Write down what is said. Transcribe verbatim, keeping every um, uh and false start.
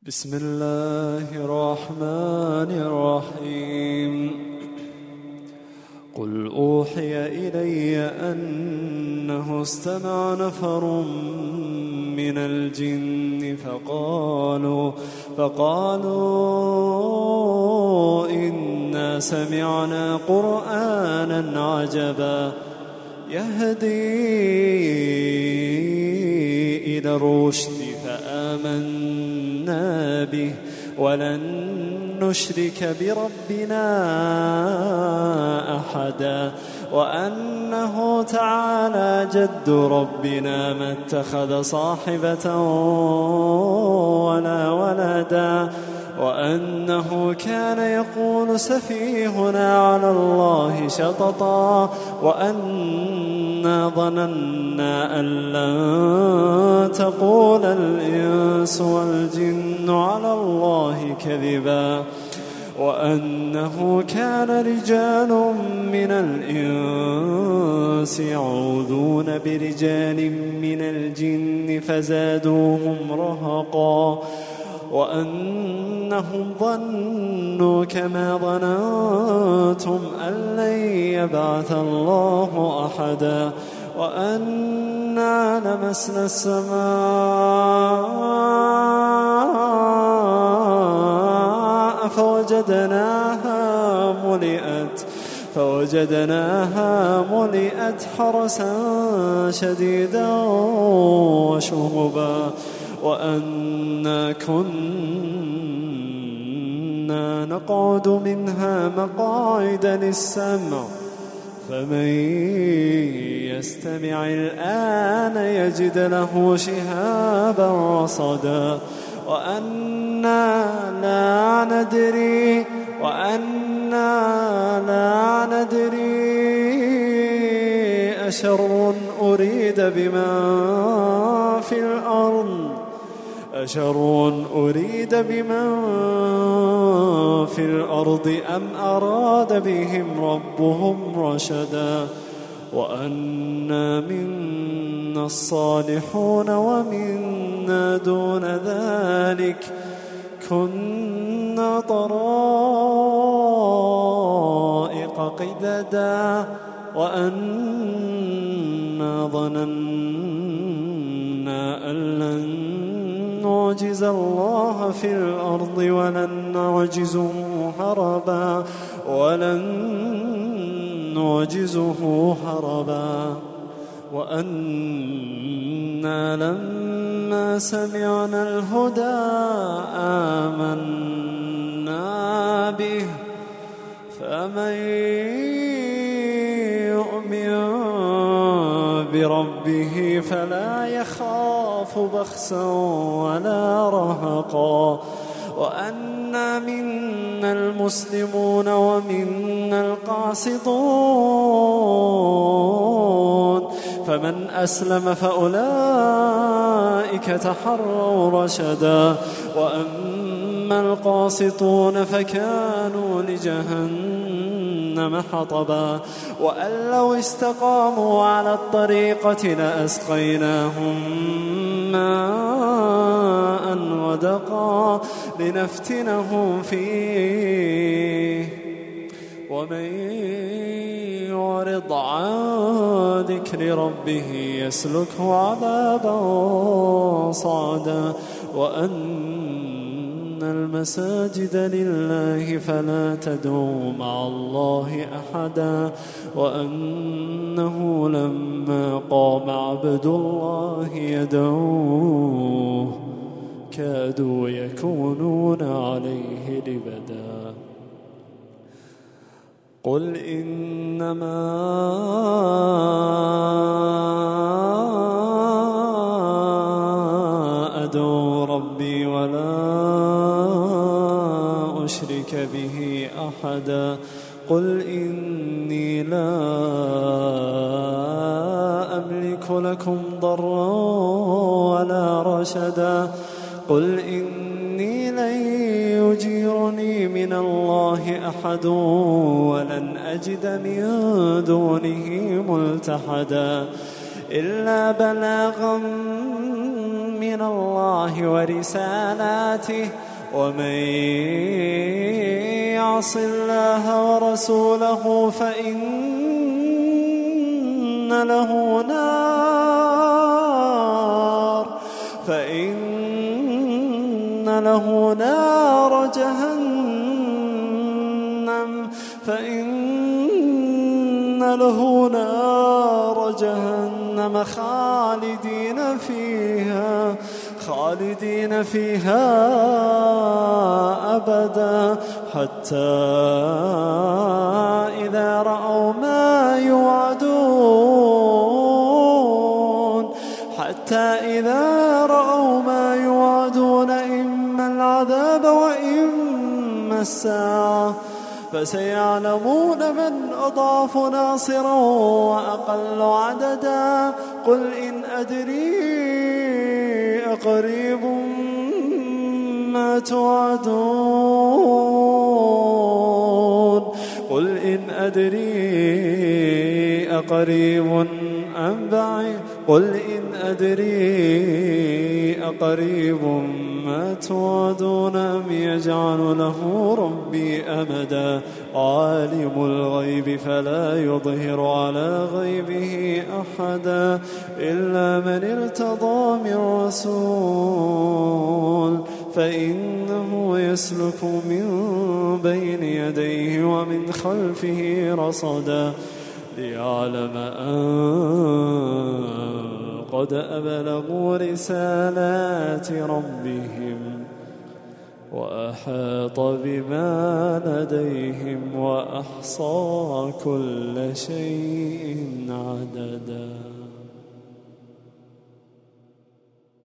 بسم الله الرحمن الرحيم. قل أوحي إلي أنه استمع نفر من الجن فقالوا فقالوا إنا سمعنا قرآنا عجبا يهدي إلى الرشد فآمنا به ولن نشرك بربنا أحدا وأنه تعالى جد ربنا ما اتخذ صاحبة ولا ولدا وأنه كان يقول سفيهنا على الله شططا وأنا ظننا أن لن تقول الإنس والجن على الله كذبا وأنه كان رجال من الإنس يعوذون برجال من الجن فزادوهم رهقا وأنهم ظنوا كما ظننتم أن لن يبعث الله أحدا وأنا لمسنا السماء فوجدناها ملئت فوجدناها ملئت حرسا شديدا وشهبا وأنا كنا نقعد منها مقاعد للسمع فمن يستمع الآن يجد له شهابا رصدا وأنا لا ندري وأنا لا ندري أشر أريد بمن في الأرض أشر أريد بمن في الأرض أم أراد بهم ربهم رشدا وأنا منا الصالحون ومنا دون ذلك كنا طرائق قددا وأنا ظننا أن لن نعجز الله في الأرض ولن نعجزه هربا ولن نعجزه هربا وأنا لما سمعنا الهدى آمنا به فمن يؤمن بربه فلا يخاف بخسا ولا رهقا وأنا منا المسلمون ومنا القاسطون فمن أسلم فأولئك تحروا رشدا وأما القاسطون فكانوا لجهنم حطبا وأن لو استقاموا على الطريقة لأسقيناهم ماء غدقا لنفتنهم فيه ومن يعرض عن ذكر ربه يسلكه عذابا صعدا وأن المساجد لله فلا تدعوا مع الله أحدا وأنه لما قام عبد الله يدعوه كادوا يكونون عليه لبدا قل إنما أدعو ربي ولا أشرك به أحدا قل إني لا أملك لكم ضرا ولا رشدا قل إني لن يجيرني من الله أحد ولن أجد من دونه ملتحدا إلا بلاغا من الله ورسالاته ومن يعص الله ورسوله فإن له نار فإن له نار جهنم فإن له نار جهنم خالدين فيها خالدين فيها أبدا حتى إذا رأوا ما يوعدون حتى إذا رأوا ما يوعدون إما العذاب وإما الساعة فسيعلمون من أضعف ناصرا وأقل عددا قل إن أدري أقريب ما توعدون قل إن أدري أقريب أم بعيد قل إن أدري أقريب ما توعدون أم يجعل له ربي أمدا عالم الغيب فلا يظهر على غيبه أحدا إلا من ارتضى من رسول فإنه يسلك من بين يديه ومن خلفه رصدا ليعلم أن قد أبلغوا رسالات ربهم وأحاط بما لديهم وأحصى كل شيء عددا.